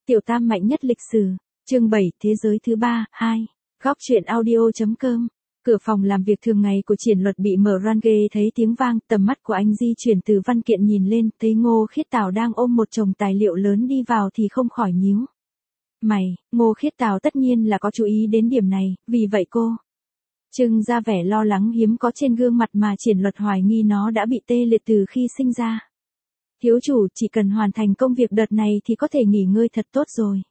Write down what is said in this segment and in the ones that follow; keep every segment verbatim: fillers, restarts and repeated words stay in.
Tiểu tam mạnh nhất lịch sử. Chương bảy, thế giới thứ ba, hai. Góc truyện audio.com. Cửa phòng làm việc thường ngày của Triển Luật bị mở ran ghê thấy tiếng vang, tầm mắt của anh di chuyển từ văn kiện nhìn lên, thấy Ngô Khiết Tào đang ôm một chồng tài liệu lớn đi vào thì không khỏi nhíu mày. Ngô Khiết Tào tất nhiên là có chú ý đến điểm này, vì vậy cô trưng ra vẻ lo lắng hiếm có trên gương mặt mà Triển Luật hoài nghi nó đã bị tê liệt từ khi sinh ra. Thiếu chủ, chỉ cần hoàn thành công việc đợt này thì có thể nghỉ ngơi thật tốt rồi.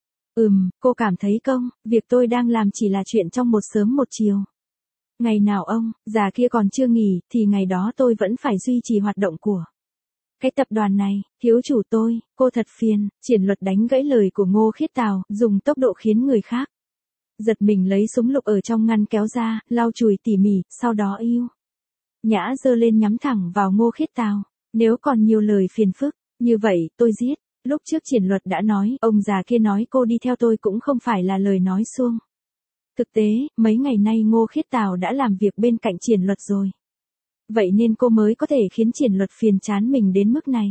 Ừm, cô cảm thấy công, việc tôi đang làm chỉ là chuyện trong một sớm một chiều. Ngày nào ông, già kia còn chưa nghỉ, thì ngày đó tôi vẫn phải duy trì hoạt động của cái tập đoàn này. Thiếu chủ tôi, cô thật phiền. Triển Luật đánh gãy lời của Ngô Khiết Tào, dùng tốc độ khiến người khác giật mình lấy súng lục ở trong ngăn kéo ra, lau chùi tỉ mỉ, sau đó yêu nhã giơ lên nhắm thẳng vào Ngô Khiết Tào. Nếu còn nhiều lời phiền phức, như vậy, tôi giết. Lúc trước Triển Luật đã nói, ông già kia nói cô đi theo tôi cũng không phải là lời nói suông. Thực tế, mấy ngày nay Ngô Khiết Tào đã làm việc bên cạnh Triển Luật rồi. Vậy nên cô mới có thể khiến Triển Luật phiền chán mình đến mức này.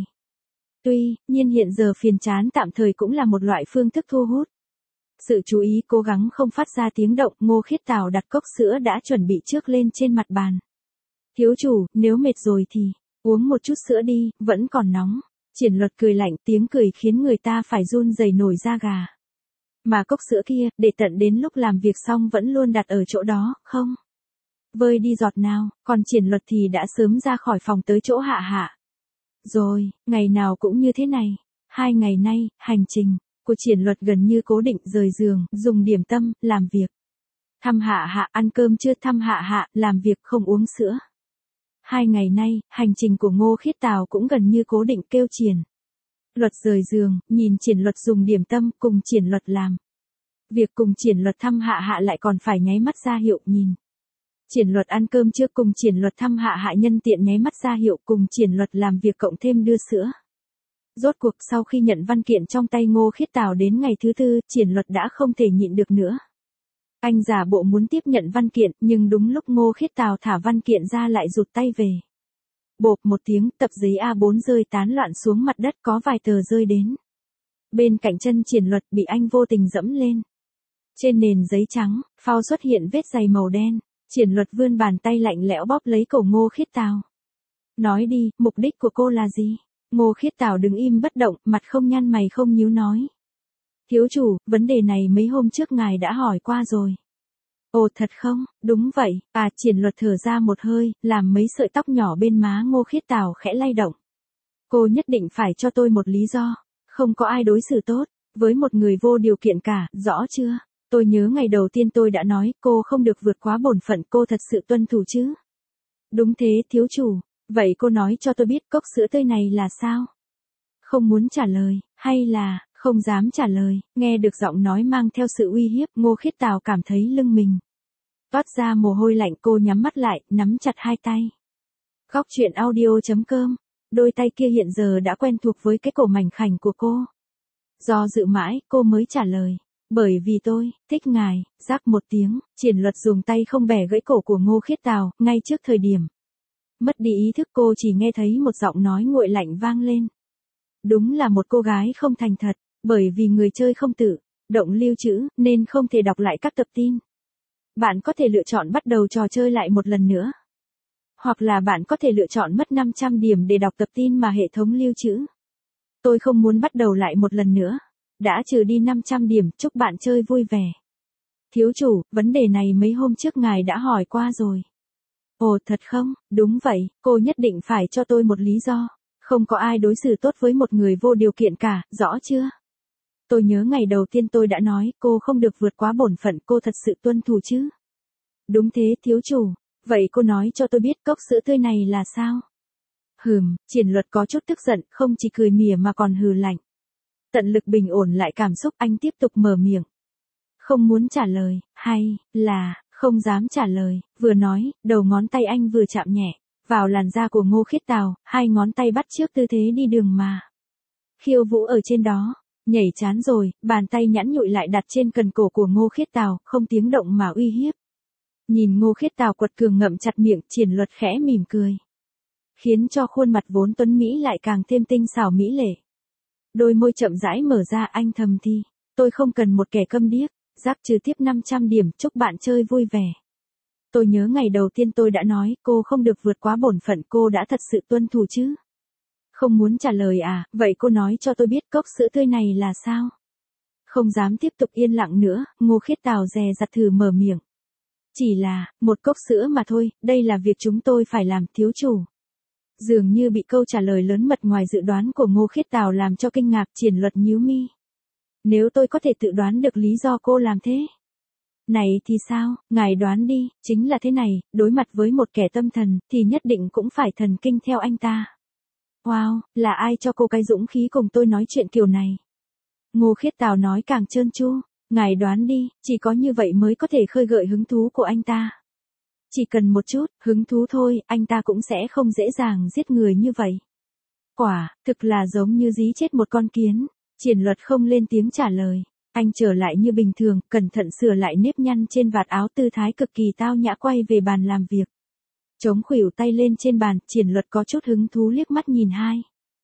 Tuy nhiên hiện giờ phiền chán tạm thời cũng là một loại phương thức thu hút sự chú ý, cố gắng không phát ra tiếng động. Ngô Khiết Tào đặt cốc sữa đã chuẩn bị trước lên trên mặt bàn. Thiếu chủ, nếu mệt rồi thì uống một chút sữa đi, vẫn còn nóng. Triển Luật cười lạnh, tiếng cười khiến người ta phải run rẩy nổi da gà. Mà cốc sữa kia, để tận đến lúc làm việc xong vẫn luôn đặt ở chỗ đó, không vơi đi giọt nào, còn Triển Luật thì đã sớm ra khỏi phòng tới chỗ Hạ Hạ. Rồi, ngày nào cũng như thế này. Hai ngày nay, hành trình của Triển Luật gần như cố định, rời giường, dùng điểm tâm, làm việc. Thăm Hạ Hạ, ăn cơm trưa, thăm Hạ Hạ, làm việc, không uống sữa. Hai ngày nay, hành trình của Ngô Khiết Tào cũng gần như cố định, kêu Triển Luật rời giường, nhìn Triển Luật dùng điểm tâm, cùng Triển Luật làm việc, cùng Triển Luật thăm Hạ Hạ, lại còn phải nháy mắt ra hiệu nhìn Triển Luật ăn cơm trưa, cùng Triển Luật thăm Hạ Hạ, nhân tiện nháy mắt ra hiệu, cùng Triển Luật làm việc cộng thêm đưa sữa. Rốt cuộc sau khi nhận văn kiện trong tay Ngô Khiết Tào đến ngày thứ tư, Triển Luật đã không thể nhịn được nữa. Anh giả bộ muốn tiếp nhận văn kiện, nhưng đúng lúc Ngô Khiết Tào thả văn kiện ra lại rụt tay về. Bộp một tiếng, tập giấy A bốn rơi tán loạn xuống mặt đất, có vài tờ rơi đến bên cạnh chân Triển Luật, bị anh vô tình dẫm lên. Trên nền giấy trắng, phao xuất hiện vết giày màu đen. Triển Luật vươn bàn tay lạnh lẽo bóp lấy cổ Ngô Khiết Tào. Nói đi, mục đích của cô là gì? Ngô Khiết Tào đứng im bất động, mặt không nhăn mày không nhíu nói. Thiếu chủ, vấn đề này mấy hôm trước ngài đã hỏi qua rồi. Ồ thật không? Đúng vậy. À, Triển Luật thở ra một hơi, làm mấy sợi tóc nhỏ bên má Ngô Khiết Tào khẽ lay động. Cô nhất định phải cho tôi một lý do. Không có ai đối xử tốt với một người vô điều kiện cả, rõ chưa? Tôi nhớ ngày đầu tiên tôi đã nói, cô không được vượt quá bổn phận, cô thật sự tuân thủ chứ? Đúng thế, thiếu chủ. Vậy cô nói cho tôi biết cốc sữa tươi này là sao? Không muốn trả lời, hay là không dám trả lời? Nghe được giọng nói mang theo sự uy hiếp, Ngô Khiết Tào cảm thấy lưng mình toát ra mồ hôi lạnh. Cô nhắm mắt lại, nắm chặt hai tay. Góc truyện audio.com. Đôi tay kia hiện giờ đã quen thuộc với cái cổ mảnh khảnh của cô. Do dự mãi, cô mới trả lời. Bởi vì tôi thích ngài. Rắc một tiếng, Triển Luật dùng tay không bẻ gãy cổ của Ngô Khiết Tào. Ngay trước thời điểm mất đi ý thức, cô chỉ nghe thấy một giọng nói nguội lạnh vang lên. Đúng là một cô gái không thành thật, bởi vì người chơi không tự động lưu trữ, nên không thể đọc lại các tập tin. Bạn có thể lựa chọn bắt đầu trò chơi lại một lần nữa. Hoặc là bạn có thể lựa chọn mất năm trăm điểm để đọc tập tin mà hệ thống lưu trữ. Tôi không muốn bắt đầu lại một lần nữa. Đã trừ đi năm trăm điểm, chúc bạn chơi vui vẻ. Thiếu chủ, vấn đề này mấy hôm trước ngài đã hỏi qua rồi. Ồ thật không? Đúng vậy, cô nhất định phải cho tôi một lý do. Không có ai đối xử tốt với một người vô điều kiện cả, rõ chưa? Tôi nhớ ngày đầu tiên tôi đã nói, cô không được vượt quá bổn phận, cô thật sự tuân thủ chứ? Đúng thế, thiếu chủ. Vậy cô nói cho tôi biết cốc sữa tươi này là sao? Hừm, Triển Luật có chút tức giận, không chỉ cười mỉa mà còn hừ lạnh. Tận lực bình ổn lại cảm xúc, anh tiếp tục mở miệng. Không muốn trả lời, hay là không dám trả lời? Vừa nói, đầu ngón tay anh vừa chạm nhẹ vào làn da của Ngô Khiết Tào, hai ngón tay bắt chước tư thế đi đường mà khiêu vũ ở trên đó. Nhảy chán rồi, bàn tay nhẵn nhụi lại đặt trên cần cổ của Ngô Khiết Tào, không tiếng động mà uy hiếp. Nhìn Ngô Khiết Tào quật cường ngậm chặt miệng, Triển Luật khẽ mỉm cười, khiến cho khuôn mặt vốn tuấn mỹ lại càng thêm tinh xảo mỹ lệ. Đôi môi chậm rãi mở ra, anh thầm thì, tôi không cần một kẻ câm điếc, giáp trừ tiếp năm trăm điểm, chúc bạn chơi vui vẻ. Tôi nhớ ngày đầu tiên tôi đã nói, cô không được vượt quá bổn phận, cô đã thật sự tuân thủ chứ? Không muốn trả lời à, vậy cô nói cho tôi biết cốc sữa tươi này là sao? Không dám tiếp tục yên lặng nữa, Ngô Khiết Tào dè dặt thử mở miệng. Chỉ là, một cốc sữa mà thôi, đây là việc chúng tôi phải làm, thiếu chủ. Dường như bị câu trả lời lớn mật ngoài dự đoán của Ngô Khiết Tào làm cho kinh ngạc, Triển Luật nhíu mi. Nếu tôi có thể tự đoán được lý do cô làm thế. Này thì sao, ngài đoán đi, chính là thế này, đối mặt với một kẻ tâm thần, thì nhất định cũng phải thần kinh theo anh ta. Wow, là ai cho cô cái dũng khí cùng tôi nói chuyện kiểu này? Ngô Khiết Tào nói càng trơn tru, ngài đoán đi, chỉ có như vậy mới có thể khơi gợi hứng thú của anh ta. Chỉ cần một chút, hứng thú thôi, anh ta cũng sẽ không dễ dàng giết người như vậy. Quả, thực là giống như dí chết một con kiến. Triển Luật không lên tiếng trả lời. Anh trở lại như bình thường, cẩn thận sửa lại nếp nhăn trên vạt áo, tư thái cực kỳ tao nhã, quay về bàn làm việc. Chống khuỷu tay lên trên bàn, Triển Luật có chút hứng thú liếc mắt nhìn hai.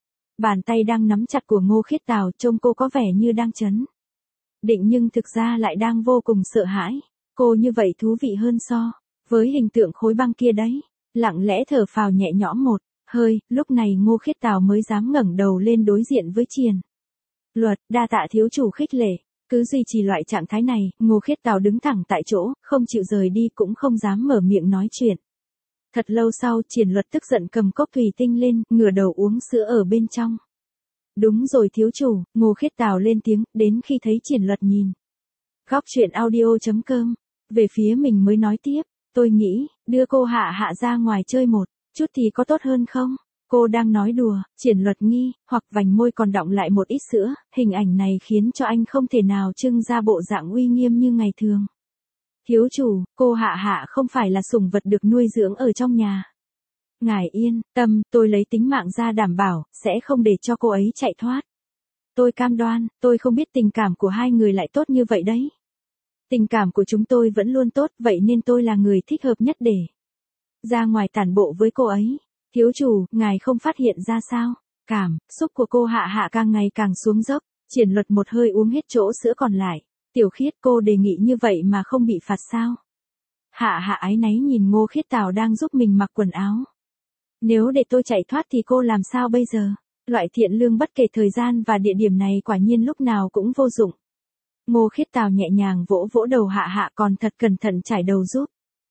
Bàn tay đang nắm chặt của Ngô Khiết Tào, trông cô có vẻ như đang chấn định nhưng thực ra lại đang vô cùng sợ hãi. Cô như vậy thú vị hơn so với hình tượng khối băng kia đấy. Lặng lẽ thở phào nhẹ nhõm một hơi, lúc này Ngô Khiết Tào mới dám ngẩng đầu lên đối diện với Triển Luật. Đa tạ thiếu chủ khích lệ. Cứ duy trì loại trạng thái này, Ngô Khiết Tào đứng thẳng tại chỗ, không chịu rời đi, cũng không dám mở miệng nói chuyện. Thật lâu sau, Triển Luật tức giận cầm cốc thủy tinh lên, ngửa đầu uống sữa ở bên trong. Đúng rồi thiếu chủ, Ngô Khiết Tào lên tiếng, đến khi thấy Triển Luật nhìn. Góc truyện audio chấm com, về phía mình mới nói tiếp, tôi nghĩ, đưa cô Hạ Hạ ra ngoài chơi một chút thì có tốt hơn không? Cô đang nói đùa, Triển Luật nghi, hoặc vành môi còn đọng lại một ít sữa, hình ảnh này khiến cho anh không thể nào trưng ra bộ dạng uy nghiêm như ngày thường. Thiếu chủ, cô Hạ Hạ không phải là sủng vật được nuôi dưỡng ở trong nhà. Ngài yên tâm, tôi lấy tính mạng ra đảm bảo, sẽ không để cho cô ấy chạy thoát. Tôi cam đoan, tôi không biết tình cảm của hai người lại tốt như vậy đấy. Tình cảm của chúng tôi vẫn luôn tốt, vậy nên tôi là người thích hợp nhất để ra ngoài tản bộ với cô ấy. Thiếu chủ, ngài không phát hiện ra sao? Cảm xúc của cô Hạ Hạ càng ngày càng xuống dốc, Triển Luật một hơi uống hết chỗ sữa còn lại. Tiểu Khiết, cô đề nghị như vậy mà không bị phạt sao? Hạ Hạ áy náy nhìn Ngô Khiết Tào đang giúp mình mặc quần áo. Nếu để tôi chạy thoát thì cô làm sao bây giờ? Loại thiện lương bất kể thời gian và địa điểm này quả nhiên lúc nào cũng vô dụng. Ngô Khiết Tào nhẹ nhàng vỗ vỗ đầu Hạ Hạ, còn thật cẩn thận trải đầu giúp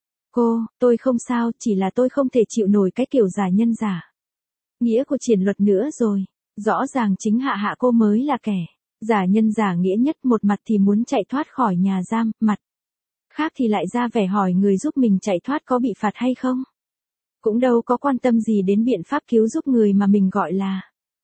cô. Tôi không sao, chỉ là tôi không thể chịu nổi cái kiểu giả nhân giả nghĩa của Triển Luật nữa rồi. Rõ ràng chính Hạ Hạ cô mới là kẻ giả nhân giả nghĩa nhất, một mặt thì muốn chạy thoát khỏi nhà giam, mặt khác thì lại ra vẻ hỏi người giúp mình chạy thoát có bị phạt hay không. Cũng đâu có quan tâm gì đến biện pháp cứu giúp người mà mình gọi là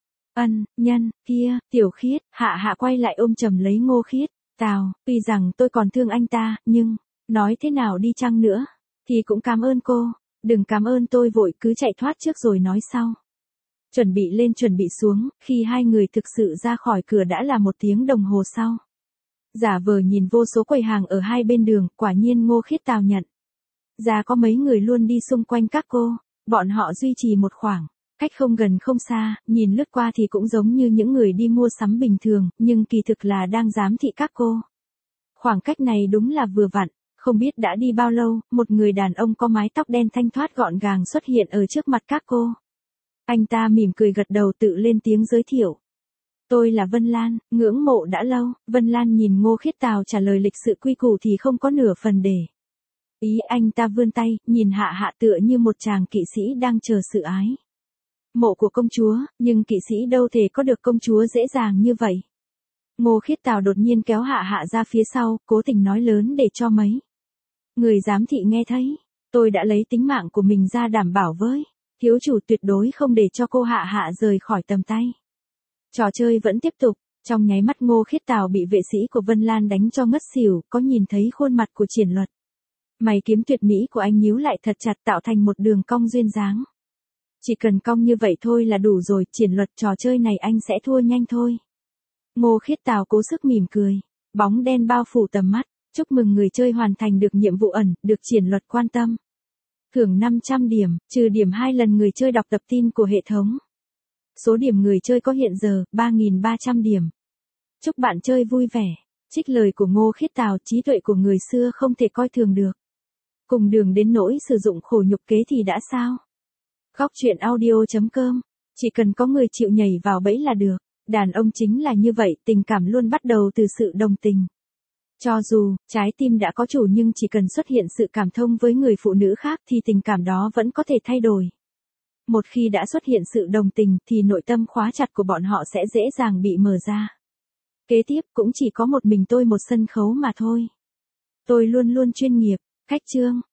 ân nhân. Kia, Tiểu Khiết. Hạ Hạ quay lại ôm chầm lấy Ngô Khiết Tào, tuy rằng tôi còn thương anh ta, nhưng nói thế nào đi chăng nữa thì cũng cảm ơn cô. Đừng cảm ơn tôi vội, cứ chạy thoát trước rồi nói sau. Chuẩn bị lên chuẩn bị xuống, khi hai người thực sự ra khỏi cửa đã là một tiếng đồng hồ sau. Giả vờ nhìn vô số quầy hàng ở hai bên đường, quả nhiên Ngô Khiết Tào nhận ra có mấy người luôn đi xung quanh các cô. Bọn họ duy trì một khoảng cách không gần không xa, nhìn lướt qua thì cũng giống như những người đi mua sắm bình thường, nhưng kỳ thực là đang giám thị các cô. Khoảng cách này đúng là vừa vặn. Không biết đã đi bao lâu, một người đàn ông có mái tóc đen thanh thoát gọn gàng xuất hiện ở trước mặt các cô. Anh ta mỉm cười gật đầu, tự lên tiếng giới thiệu. Tôi là Vân Lan, ngưỡng mộ đã lâu. Vân Lan nhìn Ngô Khiết Tào trả lời lịch sự quy củ thì không có nửa phần để ý. Anh ta vươn tay, nhìn Hạ Hạ tựa như một chàng kỵ sĩ đang chờ sự ái mộ của công chúa, nhưng kỵ sĩ đâu thể có được công chúa dễ dàng như vậy. Ngô Khiết Tào đột nhiên kéo Hạ Hạ ra phía sau, cố tình nói lớn để cho mấy người giám thị nghe thấy. Tôi đã lấy tính mạng của mình ra đảm bảo với thiếu chủ, tuyệt đối không để cho cô Hạ Hạ rời khỏi tầm tay. Trò chơi vẫn tiếp tục. Trong nháy mắt Ngô Khiết Tào bị vệ sĩ của Vân Lan đánh cho ngất xỉu, có nhìn thấy khuôn mặt của Triển Luật. Mày kiếm tuyệt mỹ của anh nhíu lại thật chặt, tạo thành một đường cong duyên dáng. Chỉ cần cong như vậy thôi là đủ rồi, Triển Luật, trò chơi này anh sẽ thua nhanh thôi. Ngô Khiết Tào cố sức mỉm cười. Bóng đen bao phủ tầm mắt. Chúc mừng người chơi hoàn thành được nhiệm vụ ẩn, được Triển Luật quan tâm. Thưởng năm trăm điểm, trừ điểm hai lần người chơi đọc tập tin của hệ thống. Số điểm người chơi có hiện giờ, ba nghìn ba trăm điểm. Chúc bạn chơi vui vẻ. Trích lời của Ngô Khiết Tào, trí tuệ của người xưa không thể coi thường được. Cùng đường đến nỗi sử dụng khổ nhục kế thì đã sao? Góc truyện audio chấm com. Chỉ cần có người chịu nhảy vào bẫy là được. Đàn ông chính là như vậy, tình cảm luôn bắt đầu từ sự đồng tình. Cho dù, trái tim đã có chủ nhưng chỉ cần xuất hiện sự cảm thông với người phụ nữ khác thì tình cảm đó vẫn có thể thay đổi. Một khi đã xuất hiện sự đồng tình thì nội tâm khóa chặt của bọn họ sẽ dễ dàng bị mở ra. Kế tiếp cũng chỉ có một mình tôi một sân khấu mà thôi. Tôi luôn luôn chuyên nghiệp. Khách chương.